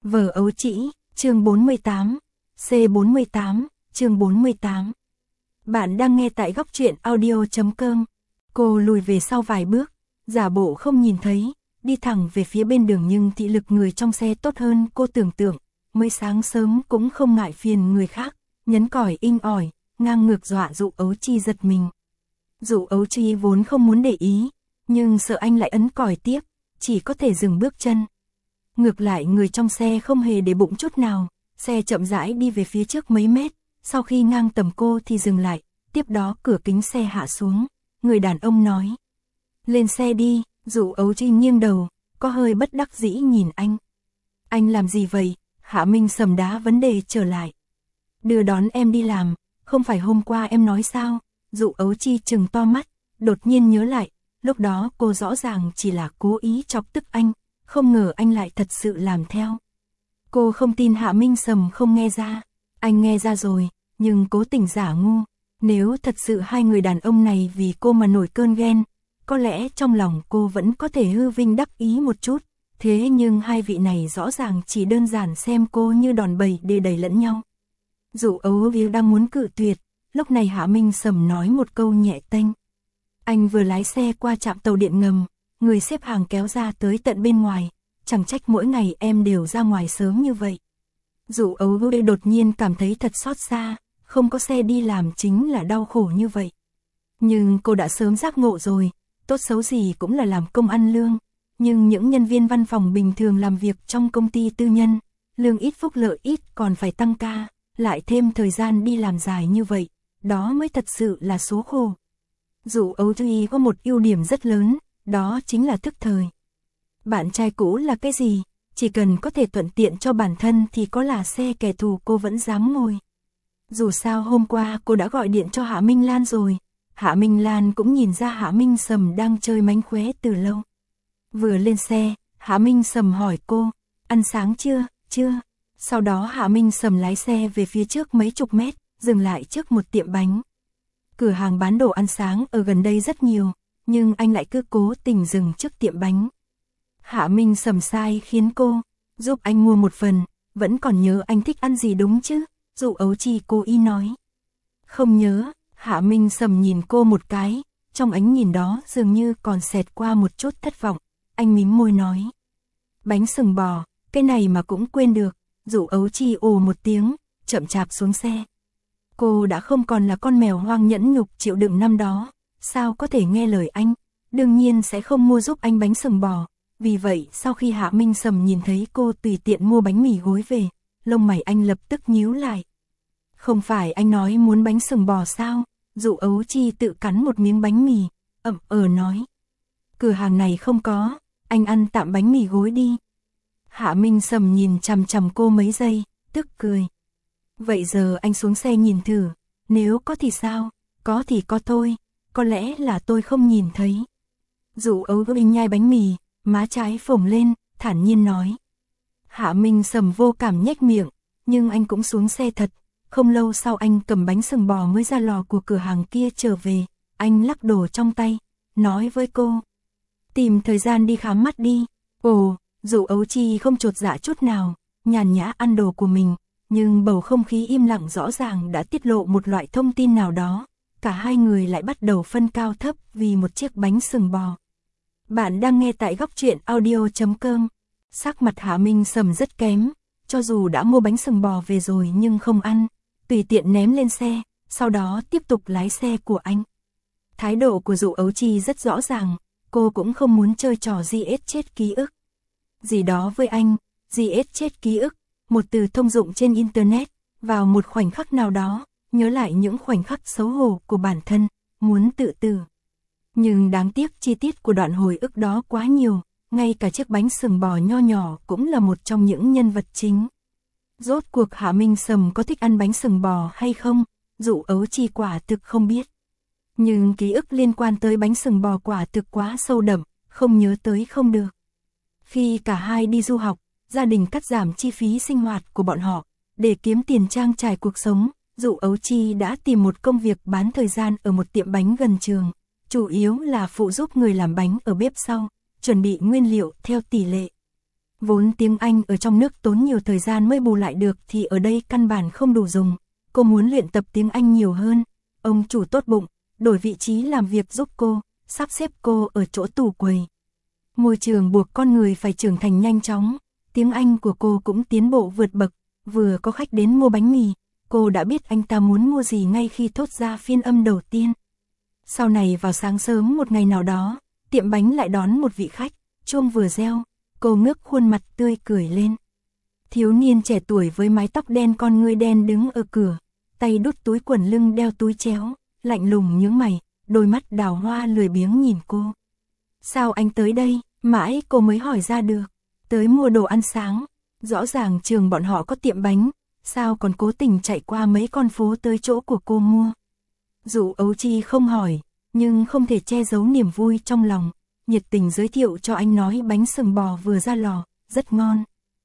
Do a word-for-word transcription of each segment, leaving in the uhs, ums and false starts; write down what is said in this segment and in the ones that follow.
Vở ấu trĩ, chương bốn mươi tám, C bốn mươi tám, chương bốn mươi tám. Bạn đang nghe tại góc truyện audio chấm com. Cô lùi về sau vài bước, giả bộ không nhìn thấy, đi thẳng về phía bên đường nhưng thị lực người trong xe tốt hơn cô tưởng tượng, mới sáng sớm cũng không ngại phiền người khác, nhấn còi inh ỏi, ngang ngược dọa Dụ Ấu Chi giật mình. Dụ Ấu Chi vốn không muốn để ý, nhưng sợ anh lại ấn còi tiếp, chỉ có thể dừng bước chân. Ngược lại người trong xe không hề để bụng chút nào, xe chậm rãi đi về phía trước mấy mét, sau khi ngang tầm cô thì dừng lại, tiếp đó cửa kính xe hạ xuống, người đàn ông nói. Lên xe đi, Dụ Ấu Chi nghiêng đầu, có hơi bất đắc dĩ nhìn anh. Anh làm gì vậy? Hạ Minh Sầm đá vấn đề trở lại. Đưa đón em đi làm, không phải hôm qua em nói sao? Dụ Ấu Chi trừng to mắt, đột nhiên nhớ lại, lúc đó cô rõ ràng chỉ là cố ý chọc tức anh, không ngờ anh lại thật sự làm theo. Cô không tin Hạ Minh Sầm không nghe ra, anh nghe ra rồi, nhưng cố tình giả ngu. Nếu thật sự hai người đàn ông này vì cô mà nổi cơn ghen, có lẽ trong lòng cô vẫn có thể hư vinh đắc ý một chút, thế nhưng hai vị này rõ ràng chỉ đơn giản xem cô như đòn bẩy để đẩy lẫn nhau. Dụ Ấu Chi đang muốn cự tuyệt, lúc này Hạ Minh Sầm nói một câu nhẹ tênh. Anh vừa lái xe qua trạm tàu điện ngầm, người xếp hàng kéo ra tới tận bên ngoài, chẳng trách mỗi ngày em đều ra ngoài sớm như vậy. Dụ Ấu Chi đột nhiên cảm thấy thật xót xa, không có xe đi làm chính là đau khổ như vậy. Nhưng cô đã sớm giác ngộ rồi, tốt xấu gì cũng là làm công ăn lương, nhưng những nhân viên văn phòng bình thường làm việc trong công ty tư nhân, lương ít phúc lợi ít còn phải tăng ca, lại thêm thời gian đi làm dài như vậy, đó mới thật sự là số khổ. Dụ Ấu Chi có một ưu điểm rất lớn, đó chính là thức thời. Bạn trai cũ là cái gì? Chỉ cần có thể thuận tiện cho bản thân thì có là xe kẻ thù cô vẫn dám ngồi. Dù sao hôm qua cô đã gọi điện cho Hạ Minh Lan rồi, Hạ Minh Lan cũng nhìn ra Hạ Minh Sầm đang chơi mánh khóe từ lâu. Vừa lên xe, Hạ Minh Sầm hỏi cô, ăn sáng chưa, chưa? Sau đó Hạ Minh Sầm lái xe về phía trước mấy chục mét, dừng lại trước một tiệm bánh. Cửa hàng bán đồ ăn sáng ở gần đây rất nhiều, nhưng anh lại cứ cố tình dừng trước tiệm bánh. Hạ Minh Sầm sai khiến cô, giúp anh mua một phần, vẫn còn nhớ anh thích ăn gì đúng chứ? Dụ Ấu Chi cố ý nói. Không nhớ, Hạ Minh Sầm nhìn cô một cái, trong ánh nhìn đó dường như còn xẹt qua một chút thất vọng, anh mím môi nói. Bánh sừng bò, cái này mà cũng quên được. Dụ Ấu Chi ồ một tiếng, chậm chạp xuống xe. Cô đã không còn là con mèo hoang nhẫn nhục chịu đựng năm đó, sao có thể nghe lời anh, đương nhiên sẽ không mua giúp anh bánh sừng bò. Vì vậy sau khi Hạ Minh Sầm nhìn thấy cô tùy tiện mua bánh mì gối về, lông mày anh lập tức nhíu lại. Không phải anh nói muốn bánh sừng bò sao? Dụ Ấu Chi tự cắn một miếng bánh mì, ậm ờ nói. Cửa hàng này không có, anh ăn tạm bánh mì gối đi. Hạ Minh Sầm nhìn chằm chằm cô mấy giây, tức cười. Vậy giờ anh xuống xe nhìn thử, nếu có thì sao, có thì có thôi, có lẽ là tôi không nhìn thấy. Dụ Ấu Chi nhai bánh mì, má trái phồng lên, thản nhiên nói. Hạ Minh Sầm vô cảm nhếch miệng, nhưng anh cũng xuống xe thật. Không lâu sau anh cầm bánh sừng bò mới ra lò của cửa hàng kia trở về, anh lắc đồ trong tay, nói với cô. Tìm thời gian đi khám mắt đi. Ồ, Dụ Ấu Chi không chột dạ chút nào, nhàn nhã ăn đồ của mình, nhưng bầu không khí im lặng rõ ràng đã tiết lộ một loại thông tin nào đó. Cả hai người lại bắt đầu phân cao thấp vì một chiếc bánh sừng bò. Bạn đang nghe tại góc truyện audio chấm com. Sắc mặt Hạ Minh Sầm rất kém, cho dù đã mua bánh sừng bò về rồi nhưng không ăn, tùy tiện ném lên xe, sau đó tiếp tục lái xe của anh. Thái độ của Dụ Ấu Chi rất rõ ràng, cô cũng không muốn chơi trò giết chết ký ức. Gì đó với anh, giết chết ký ức, một từ thông dụng trên Internet, vào một khoảnh khắc nào đó, nhớ lại những khoảnh khắc xấu hổ của bản thân, muốn tự tử. Nhưng đáng tiếc chi tiết của đoạn hồi ức đó quá nhiều, ngay cả chiếc bánh sừng bò nho nhỏ cũng là một trong những nhân vật chính. Rốt cuộc Hạ Minh Sầm có thích ăn bánh sừng bò hay không, Dụ Ấu Chi quả thực không biết. Nhưng ký ức liên quan tới bánh sừng bò quả thực quá sâu đậm, không nhớ tới không được. Khi cả hai đi du học, gia đình cắt giảm chi phí sinh hoạt của bọn họ, để kiếm tiền trang trải cuộc sống, Dụ Ấu Chi đã tìm một công việc bán thời gian ở một tiệm bánh gần trường, chủ yếu là phụ giúp người làm bánh ở bếp sau, chuẩn bị nguyên liệu theo tỷ lệ. Vốn tiếng Anh ở trong nước tốn nhiều thời gian mới bù lại được thì ở đây căn bản không đủ dùng. Cô muốn luyện tập tiếng Anh nhiều hơn. Ông chủ tốt bụng, đổi vị trí làm việc giúp cô, sắp xếp cô ở chỗ tủ quầy. Môi trường buộc con người phải trưởng thành nhanh chóng. Tiếng Anh của cô cũng tiến bộ vượt bậc. Vừa có khách đến mua bánh mì, cô đã biết anh ta muốn mua gì ngay khi thốt ra phiên âm đầu tiên. Sau này vào sáng sớm một ngày nào đó, tiệm bánh lại đón một vị khách, chuông vừa reo, cô ngước khuôn mặt tươi cười lên. Thiếu niên trẻ tuổi với mái tóc đen con ngươi đen đứng ở cửa, tay đút túi quần lưng đeo túi chéo, lạnh lùng nhướng mày, đôi mắt đào hoa lười biếng nhìn cô. Sao anh tới đây? Mãi cô mới hỏi ra được. Tới mua đồ ăn sáng. Rõ ràng trường bọn họ có tiệm bánh, sao còn cố tình chạy qua mấy con phố tới chỗ của cô mua. Dụ Ấu Chi không hỏi, nhưng không thể che giấu niềm vui trong lòng, nhiệt tình giới thiệu cho anh nói bánh sừng bò vừa ra lò, rất ngon.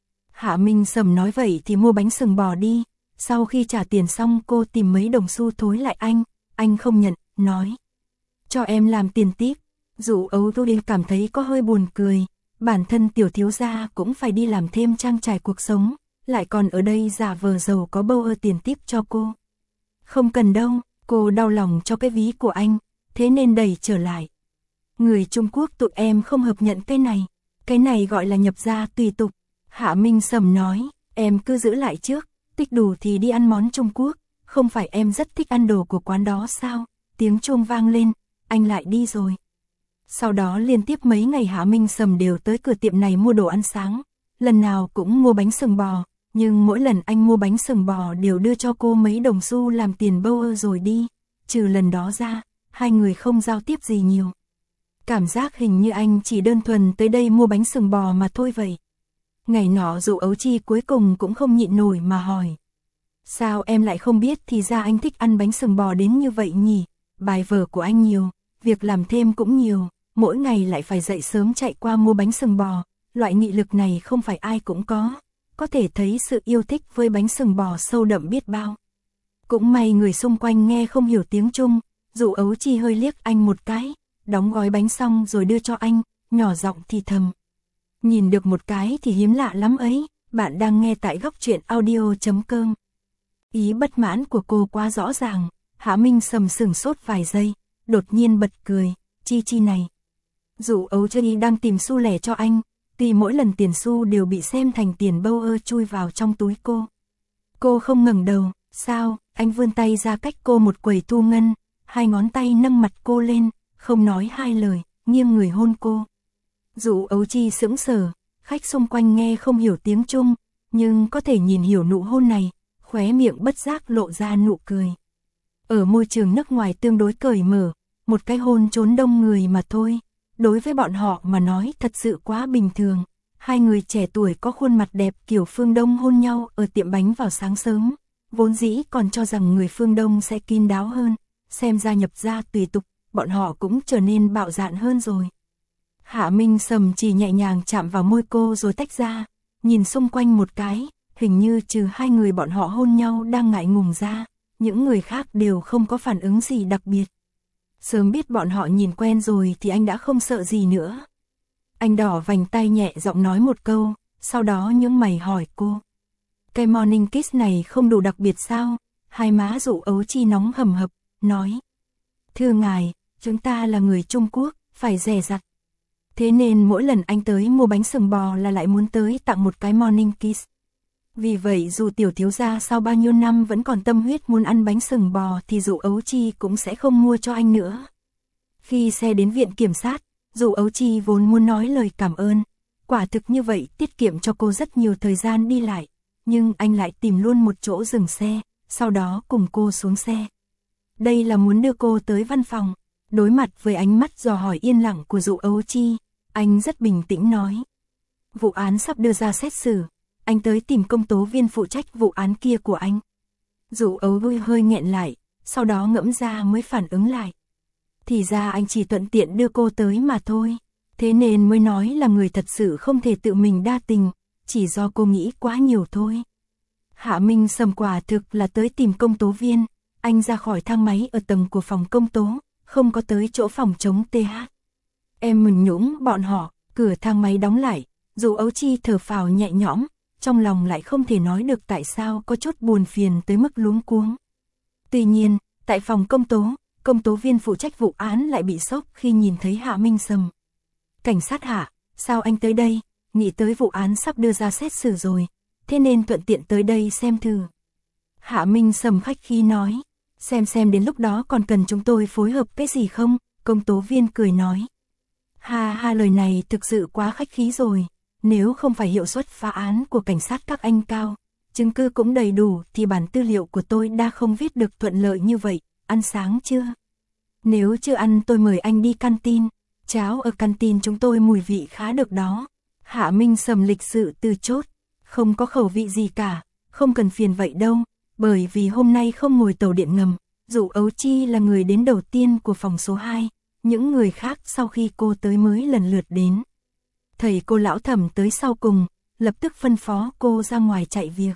Hạ Minh Sầm nói vậy thì mua bánh sừng bò đi. Sau khi trả tiền xong cô tìm mấy đồng xu thối lại anh, anh không nhận, nói. Cho em làm tiền tiếp. Dụ Ấu Chi cảm thấy có hơi buồn cười. Bản thân tiểu thiếu gia cũng phải đi làm thêm trang trải cuộc sống, lại còn ở đây giả vờ giàu có bâu ơ tiền tiếp cho cô. Không cần đâu, cô đau lòng cho cái ví của anh, thế nên đẩy trở lại. Người Trung Quốc tụi em không hợp nhận cái này, cái này gọi là nhập gia tùy tục. Hạ Minh Sầm nói, em cứ giữ lại trước, tích đủ thì đi ăn món Trung Quốc, không phải em rất thích ăn đồ của quán đó sao? Tiếng chuông vang lên, anh lại đi rồi. Sau đó liên tiếp mấy ngày Hạ Minh Sầm đều tới cửa tiệm này mua đồ ăn sáng, lần nào cũng mua bánh sừng bò, nhưng mỗi lần anh mua bánh sừng bò đều đưa cho cô mấy đồng xu làm tiền bâu ơ rồi đi, trừ lần đó ra, hai người không giao tiếp gì nhiều. Cảm giác hình như anh chỉ đơn thuần tới đây mua bánh sừng bò mà thôi vậy. Ngày nọ Dụ Ấu Chi cuối cùng cũng không nhịn nổi mà hỏi. Sao em lại không biết thì ra anh thích ăn bánh sừng bò đến như vậy nhỉ? Bài vở của anh nhiều, việc làm thêm cũng nhiều. Mỗi ngày lại phải dậy sớm chạy qua mua bánh sừng bò, loại nghị lực này không phải ai cũng có, có thể thấy sự yêu thích với bánh sừng bò sâu đậm biết bao. Cũng may người xung quanh nghe không hiểu tiếng Trung, Dụ Ấu Chi hơi liếc anh một cái, đóng gói bánh xong rồi đưa cho anh, nhỏ giọng thì thầm. Nhìn được một cái thì hiếm lạ lắm ấy, bạn đang nghe tại góc truyện audio chấm com. Ý bất mãn của cô quá rõ ràng, Hạ Minh Sầm sửng sốt vài giây, đột nhiên bật cười, Chi Chi này. Dụ Ấu Chi đang tìm xu lẻ cho anh, tuy mỗi lần tiền xu đều bị xem thành tiền bâu ơ chui vào trong túi cô. Cô không ngẩng đầu, sao, anh vươn tay ra cách cô một quầy thu ngân, hai ngón tay nâng mặt cô lên, không nói hai lời, nghiêng người hôn cô. Dụ Ấu Chi sững sờ, khách xung quanh nghe không hiểu tiếng Trung, nhưng có thể nhìn hiểu nụ hôn này, khóe miệng bất giác lộ ra nụ cười. Ở môi trường nước ngoài tương đối cởi mở, một cái hôn trốn đông người mà thôi. Đối với bọn họ mà nói thật sự quá bình thường. Hai người trẻ tuổi có khuôn mặt đẹp kiểu phương Đông hôn nhau ở tiệm bánh vào sáng sớm. Vốn dĩ còn cho rằng người phương Đông sẽ kín đáo hơn. Xem ra nhập gia tùy tục, bọn họ cũng trở nên bạo dạn hơn rồi. Hạ Minh Sầm chỉ nhẹ nhàng chạm vào môi cô rồi tách ra. Nhìn xung quanh một cái, hình như trừ hai người bọn họ hôn nhau đang ngại ngùng ra. Những người khác đều không có phản ứng gì đặc biệt. Sớm biết bọn họ nhìn quen rồi thì anh đã không sợ gì nữa. Anh đỏ vành tay nhẹ giọng nói một câu, sau đó nhướng mày hỏi cô. Cái morning kiss này không đủ đặc biệt sao? Hai má Dụ Ấu Chi nóng hầm hập, nói. Thưa ngài, chúng ta là người Trung Quốc, phải dè dặt. Thế nên mỗi lần anh tới mua bánh sừng bò là lại muốn tới tặng một cái morning kiss. Vì vậy dù tiểu thiếu gia sau bao nhiêu năm vẫn còn tâm huyết muốn ăn bánh sừng bò thì Dụ Ấu Chi cũng sẽ không mua cho anh nữa. Khi xe đến viện kiểm sát, Dụ Ấu Chi vốn muốn nói lời cảm ơn. Quả thực như vậy tiết kiệm cho cô rất nhiều thời gian đi lại. Nhưng anh lại tìm luôn một chỗ dừng xe, sau đó cùng cô xuống xe. Đây là muốn đưa cô tới văn phòng. Đối mặt với ánh mắt dò hỏi yên lặng của Dụ Ấu Chi, anh rất bình tĩnh nói. Vụ án sắp đưa ra xét xử. Anh tới tìm công tố viên phụ trách vụ án kia của anh. Dụ Ấu Chi hơi nghẹn lại, sau đó ngẫm ra mới phản ứng lại. Thì ra anh chỉ thuận tiện đưa cô tới mà thôi. Thế nên mới nói là người thật sự không thể tự mình đa tình, chỉ do cô nghĩ quá nhiều thôi. Hạ Minh Sầm quả thực là tới tìm công tố viên. Anh ra khỏi thang máy ở tầng của phòng công tố, không có tới chỗ phòng chống tê hát. Em mừng nhũng bọn họ, cửa thang máy đóng lại. Dụ Ấu Chi thở phào nhẹ nhõm, trong lòng lại không thể nói được tại sao có chút buồn phiền tới mức luống cuống. Tuy nhiên, tại phòng công tố, công tố viên phụ trách vụ án lại bị sốc khi nhìn thấy Hạ Minh Sầm. Cảnh sát Hạ, sao anh tới đây? Nghĩ tới vụ án sắp đưa ra xét xử rồi, thế nên thuận tiện tới đây xem thử. Hạ Minh Sầm khách khí nói, xem xem đến lúc đó còn cần chúng tôi phối hợp cái gì không? Công tố viên cười nói. Ha ha, lời này thực sự quá khách khí rồi, nếu không phải hiệu suất phá án của cảnh sát các anh cao, chứng cứ cũng đầy đủ thì bản tư liệu của tôi đã không viết được thuận lợi như vậy. Ăn sáng chưa? Nếu chưa ăn tôi mời anh đi canteen, cháo ở canteen chúng tôi mùi vị khá được đó. Hạ Minh Sầm lịch sự từ chốt, không có khẩu vị gì cả, không cần phiền vậy đâu, bởi vì hôm nay không ngồi tàu điện ngầm, Dụ Ấu Chi là người đến đầu tiên của phòng số hai, những người khác sau khi cô tới mới lần lượt đến. Thầy cô lão Thẩm tới sau cùng, lập tức phân phó cô ra ngoài chạy việc.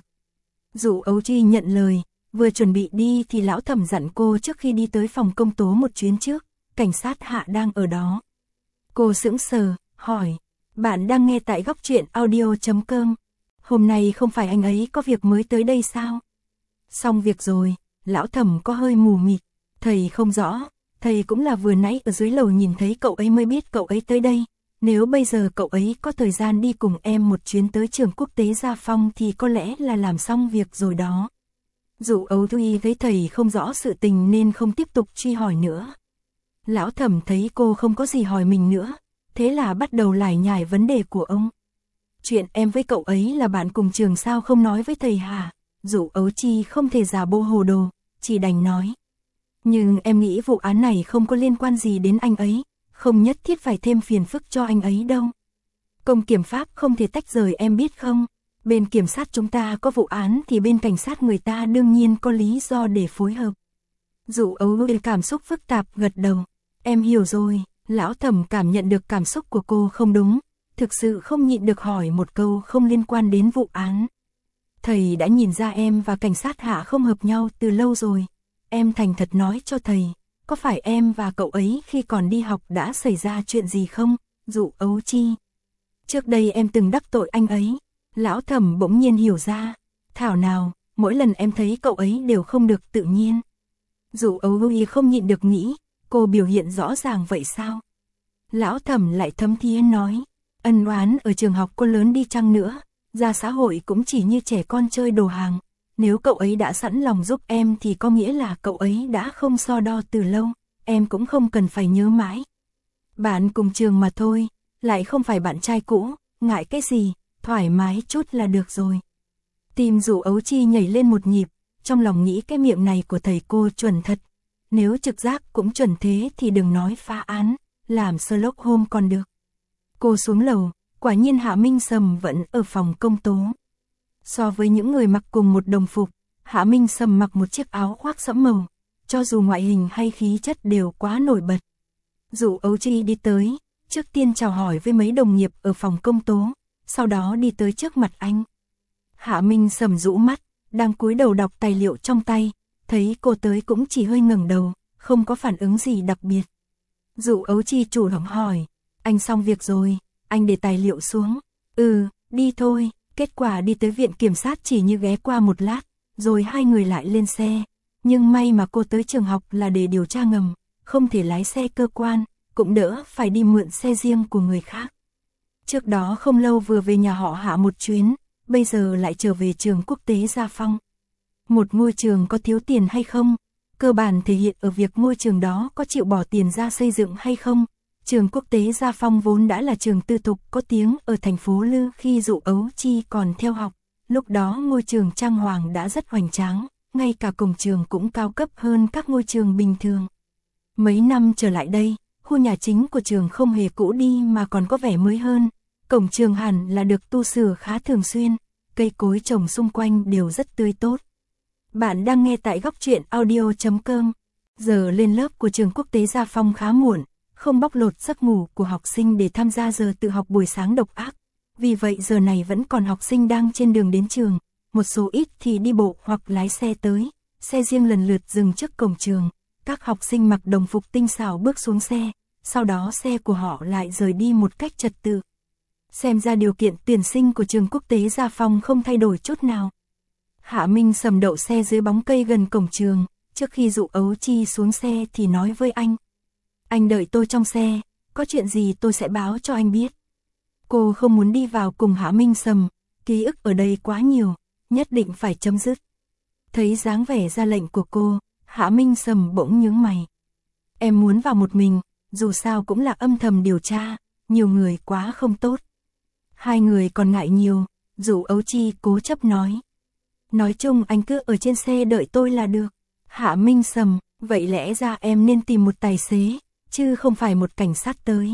Dụ Ấu Chi nhận lời, vừa chuẩn bị đi thì lão Thẩm dặn cô trước khi đi tới phòng công tố một chuyến trước, cảnh sát Hạ đang ở đó. Cô sững sờ, hỏi, bạn đang nghe tại góc truyện audio chấm com, hôm nay không phải anh ấy có việc mới tới đây sao? Xong việc rồi, lão Thẩm có hơi mù mịt, thầy không rõ, thầy cũng là vừa nãy ở dưới lầu nhìn thấy cậu ấy mới biết cậu ấy tới đây. Nếu bây giờ cậu ấy có thời gian đi cùng em một chuyến tới trường quốc tế Gia Phong thì có lẽ là làm xong việc rồi đó. Dụ Ấu Chi thấy thầy không rõ sự tình nên không tiếp tục truy hỏi nữa. Lão Thẩm thấy cô không có gì hỏi mình nữa, thế là bắt đầu lải nhải vấn đề của ông. Chuyện em với cậu ấy là bạn cùng trường sao không nói với thầy hả? Dụ Ấu Chi không thể giả bộ hồ đồ, chỉ đành nói. Nhưng em nghĩ vụ án này không có liên quan gì đến anh ấy, không nhất thiết phải thêm phiền phức cho anh ấy đâu. Công kiểm pháp không thể tách rời em biết không? Bên kiểm sát chúng ta có vụ án thì bên cảnh sát người ta đương nhiên có lý do để phối hợp. Dụ Ấu Chi cảm xúc phức tạp gật đầu. Em hiểu rồi, lão Thẩm cảm nhận được cảm xúc của cô không đúng, thực sự không nhịn được hỏi một câu không liên quan đến vụ án. Thầy đã nhìn ra em và cảnh sát Hạ không hợp nhau từ lâu rồi. Em thành thật nói cho thầy, có phải em và cậu ấy khi còn đi học đã xảy ra chuyện gì không? Dụ Ấu Chi. Trước đây em từng đắc tội anh ấy. Lão Thẩm bỗng nhiên hiểu ra. Thảo nào, mỗi lần em thấy cậu ấy đều không được tự nhiên. Dụ Ấu Chi không nhịn được nghĩ, cô biểu hiện rõ ràng vậy sao? Lão Thẩm lại thấm thía nói, ân oán ở trường học có lớn đi chăng nữa, ra xã hội cũng chỉ như trẻ con chơi đồ hàng. Nếu cậu ấy đã sẵn lòng giúp em thì có nghĩa là cậu ấy đã không so đo từ lâu, em cũng không cần phải nhớ mãi. Bạn cùng trường mà thôi, lại không phải bạn trai cũ, ngại cái gì, thoải mái chút là được rồi. Tim Dụ Ấu Chi nhảy lên một nhịp, trong lòng nghĩ cái miệng này của thầy cô chuẩn thật. Nếu trực giác cũng chuẩn thế thì đừng nói phá án, làm Sherlock Holmes còn được. Cô xuống lầu, quả nhiên Hạ Minh Sầm vẫn ở phòng công tố. So với những người mặc cùng một đồng phục, Hạ Minh Sầm mặc một chiếc áo khoác sẫm màu, cho dù ngoại hình hay khí chất đều quá nổi bật. Dụ Ấu Chi đi tới, trước tiên chào hỏi với mấy đồng nghiệp ở phòng công tố, sau đó đi tới trước mặt anh. Hạ Minh Sầm rũ mắt, đang cúi đầu đọc tài liệu trong tay, thấy cô tới cũng chỉ hơi ngẩng đầu, không có phản ứng gì đặc biệt. Dụ Ấu Chi chủ động hỏi, anh xong việc rồi, anh để tài liệu xuống. Ừ, đi thôi. Kết quả đi tới viện kiểm sát chỉ như ghé qua một lát, rồi hai người lại lên xe. Nhưng may mà cô tới trường học là để điều tra ngầm, không thể lái xe cơ quan, cũng đỡ phải đi mượn xe riêng của người khác. Trước đó không lâu vừa về nhà họ Hạ một chuyến, bây giờ lại trở về trường quốc tế Gia Phong. Một ngôi trường có thiếu tiền hay không, cơ bản thể hiện ở việc ngôi trường đó có chịu bỏ tiền ra xây dựng hay không. Trường quốc tế Gia Phong vốn đã là trường tư thục có tiếng ở thành phố Lư khi Dụ Ấu Chi còn theo học. Lúc đó ngôi trường trang hoàng đã rất hoành tráng, ngay cả cổng trường cũng cao cấp hơn các ngôi trường bình thường. Mấy năm trở lại đây, khu nhà chính của trường không hề cũ đi mà còn có vẻ mới hơn. Cổng trường hẳn là được tu sửa khá thường xuyên, cây cối trồng xung quanh đều rất tươi tốt. Bạn đang nghe tại góc truyện audio chấm com. Giờ lên lớp của trường quốc tế Gia Phong khá muộn, không bóc lột giấc ngủ của học sinh để tham gia giờ tự học buổi sáng độc ác. Vì vậy giờ này vẫn còn học sinh đang trên đường đến trường, một số ít thì đi bộ hoặc lái xe tới, xe riêng lần lượt dừng trước cổng trường. Các học sinh mặc đồng phục tinh xảo bước xuống xe, sau đó xe của họ lại rời đi một cách trật tự. xem ra điều kiện tuyển sinh của trường quốc tế Gia Phong không thay đổi chút nào. Hạ Minh Sầm đậu xe dưới bóng cây gần cổng trường, trước khi Dụ Ấu Chi xuống xe thì nói với anh. Anh đợi tôi trong xe, có chuyện gì tôi sẽ báo cho anh biết. Cô không muốn đi vào cùng Hạ Minh Sầm, ký ức ở đây quá nhiều, nhất định phải chấm dứt. Thấy dáng vẻ ra lệnh của cô, Hạ Minh Sầm bỗng nhướng mày. Em muốn vào một mình, dù sao cũng là âm thầm điều tra, nhiều người quá không tốt. Hai người còn ngại nhiều, Dụ Ấu Chi cố chấp nói. Nói chung anh cứ ở trên xe đợi tôi là được. Hạ Minh Sầm, vậy lẽ ra em nên tìm một tài xế, chứ không phải một cảnh sát tới.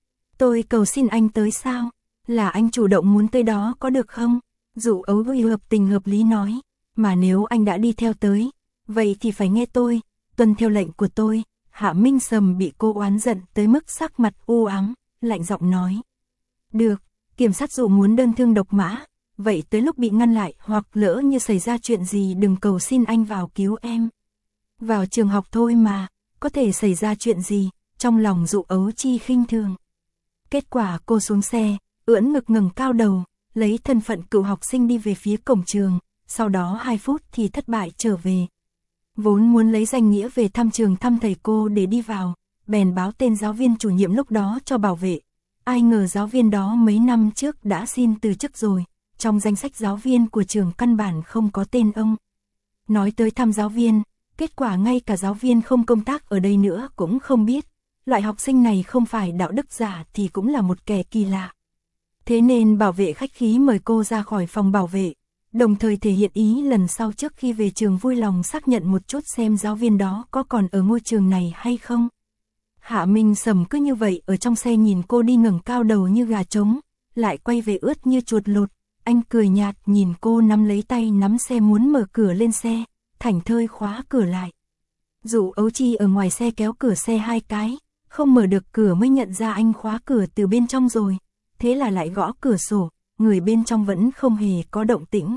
Tôi cầu xin anh tới sao? Là anh chủ động muốn tới đó có được không? Dụ Ấu Chi hợp tình hợp lý nói. Mà nếu anh đã đi theo tới, vậy thì phải nghe tôi, tuân theo lệnh của tôi. Hạ Minh Sầm bị cô oán giận tới mức sắc mặt u ám, lạnh giọng nói. Được, kiểm sát Dụ muốn đơn thương độc mã, vậy tới lúc bị ngăn lại hoặc lỡ như xảy ra chuyện gì đừng cầu xin anh vào cứu em. Vào trường học thôi mà, có thể xảy ra chuyện gì, trong lòng Dụ Ấu Chi khinh thường. Kết quả cô xuống xe, ưỡn ngực ngẩng cao đầu, lấy thân phận cựu học sinh đi về phía cổng trường, sau đó hai phút thì thất bại trở về. Vốn muốn lấy danh nghĩa về thăm trường thăm thầy cô để đi vào, bèn báo tên giáo viên chủ nhiệm lúc đó cho bảo vệ. Ai ngờ giáo viên đó mấy năm trước đã xin từ chức rồi, trong danh sách giáo viên của trường căn bản không có tên ông. Nói tới thăm giáo viên, kết quả ngay cả giáo viên không công tác ở đây nữa cũng không biết. Loại học sinh này không phải đạo đức giả thì cũng là một kẻ kỳ lạ. Thế nên bảo vệ khách khí mời cô ra khỏi phòng bảo vệ, đồng thời thể hiện ý lần sau trước khi về trường vui lòng xác nhận một chút xem giáo viên đó có còn ở ngôi trường này hay không. Hạ Minh Sầm cứ như vậy ở trong xe nhìn cô đi ngẩng cao đầu như gà trống, lại quay về ướt như chuột lột. Anh cười nhạt nhìn cô nắm lấy tay nắm xe muốn mở cửa lên xe, thảnh thơi khóa cửa lại. Dụ Ấu Chi ở ngoài xe kéo cửa xe hai cái, không mở được cửa mới nhận ra anh khóa cửa từ bên trong rồi, thế là lại gõ cửa sổ, người bên trong vẫn không hề có động tĩnh.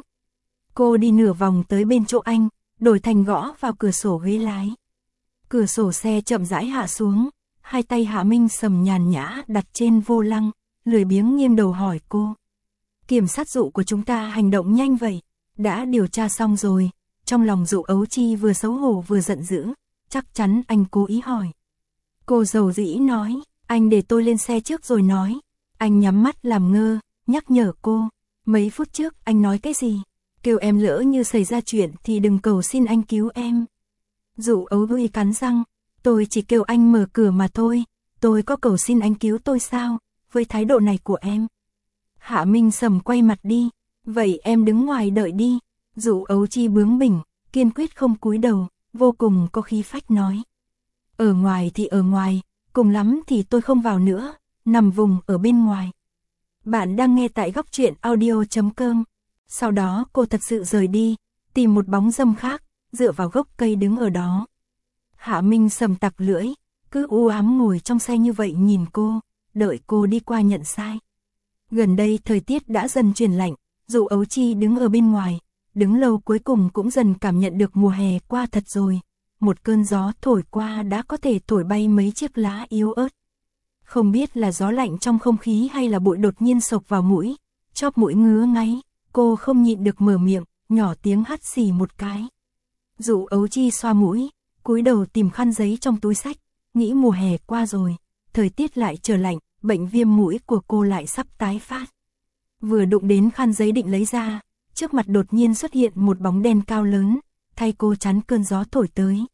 Cô đi nửa vòng tới bên chỗ anh, đổi thành gõ vào cửa sổ ghế lái. Cửa sổ xe chậm rãi hạ xuống, hai tay Hạ Minh Sầm nhàn nhã đặt trên vô lăng, lười biếng nghiêng đầu hỏi cô. Kiểm sát Dụ của chúng ta hành động nhanh vậy, đã điều tra xong rồi. Trong lòng Dụ Ấu Chi vừa xấu hổ vừa giận dữ, chắc chắn anh cố ý hỏi. Cô dầu dĩ nói, anh để tôi lên xe trước rồi nói. Anh nhắm mắt làm ngơ, nhắc nhở cô, mấy phút trước anh nói cái gì? Kêu em lỡ như xảy ra chuyện thì đừng cầu xin anh cứu em. Dụ Ấu Chi cắn răng, tôi chỉ kêu anh mở cửa mà thôi, tôi có cầu xin anh cứu tôi sao, với thái độ này của em. Hạ Minh Sầm quay mặt đi, vậy em đứng ngoài đợi đi. Dụ Ấu Chi bướng bỉnh, kiên quyết không cúi đầu, vô cùng có khí phách nói. Ở ngoài thì ở ngoài, cùng lắm thì tôi không vào nữa, nằm vùng ở bên ngoài. Bạn đang nghe tại góc truyện audio chấm com. Sau đó cô thật sự rời đi, tìm một bóng râm khác, dựa vào gốc cây đứng ở đó. Hạ Minh Sầm tặc lưỡi, cứ u ám ngồi trong xe như vậy nhìn cô, đợi cô đi qua nhận sai. Gần đây thời tiết đã dần chuyển lạnh, Dụ Ấu Chi đứng ở bên ngoài, đứng lâu cuối cùng cũng dần cảm nhận được mùa hè qua thật rồi. Một cơn gió thổi qua đã có thể thổi bay mấy chiếc lá yếu ớt. Không biết là gió lạnh trong không khí hay là bụi đột nhiên sộc vào mũi, chóp mũi ngứa ngáy, cô không nhịn được mở miệng, nhỏ tiếng hắt xì một cái. Dụ Ấu Chi xoa mũi, cúi đầu tìm khăn giấy trong túi xách, nghĩ mùa hè qua rồi, thời tiết lại trở lạnh, bệnh viêm mũi của cô lại sắp tái phát. Vừa đụng đến khăn giấy định lấy ra, trước mặt đột nhiên xuất hiện một bóng đen cao lớn, thay cô chắn cơn gió thổi tới.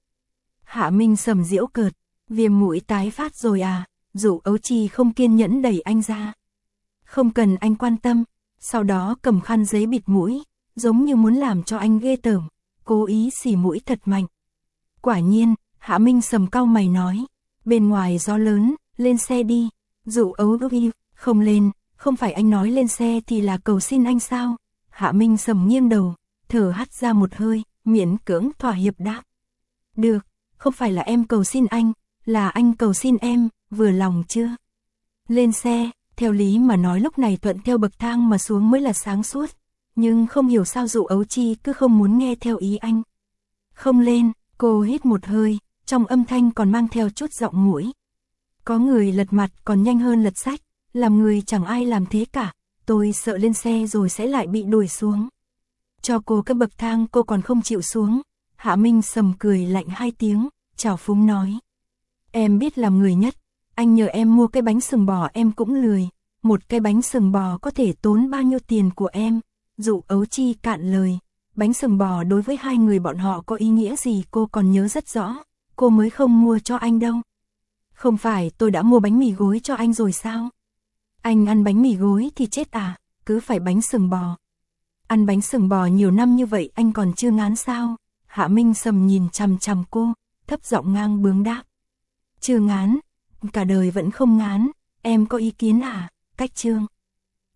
Hạ Minh Sầm giễu cợt, viêm mũi tái phát rồi à? Dụ Ấu Chi không kiên nhẫn đẩy anh ra. Không cần anh quan tâm, sau đó cầm khăn giấy bịt mũi, giống như muốn làm cho anh ghê tởm, cố ý xì mũi thật mạnh. Quả nhiên, Hạ Minh Sầm cau mày nói, bên ngoài gió lớn, lên xe đi. Dụ Ấu Chi, không lên, không phải anh nói lên xe thì là cầu xin anh sao? Hạ Minh Sầm nghiêng đầu, thở hắt ra một hơi, miễn cưỡng thỏa hiệp đáp. Được, không phải là em cầu xin anh, là anh cầu xin em, vừa lòng chưa? Lên xe, theo lý mà nói lúc này thuận theo bậc thang mà xuống mới là sáng suốt, nhưng không hiểu sao Dụ Ấu Chi cứ không muốn nghe theo ý anh. Không lên, cô hít một hơi, trong âm thanh còn mang theo chút giọng mũi. Có người lật mặt còn nhanh hơn lật sách, làm người chẳng ai làm thế cả, tôi sợ lên xe rồi sẽ lại bị đuổi xuống. Cho cô cái bậc thang cô còn không chịu xuống. Hạ Minh Sầm cười lạnh hai tiếng, trào phúng nói. Em biết làm người nhất, anh nhờ em mua cái bánh sừng bò em cũng lười, một cái bánh sừng bò có thể tốn bao nhiêu tiền của em, dụ Ấu Chi cạn lời. Bánh sừng bò đối với hai người bọn họ có ý nghĩa gì cô còn nhớ rất rõ, cô mới không mua cho anh đâu. Không phải tôi đã mua bánh mì gối cho anh rồi sao? Anh ăn bánh mì gối thì chết à, cứ phải bánh sừng bò. Ăn bánh sừng bò nhiều năm như vậy anh còn chưa ngán sao? Hạ Minh Sầm nhìn chằm chằm cô, thấp giọng ngang bướng đáp. Chưa ngán, cả đời vẫn không ngán, em có ý kiến à? Cách Trương.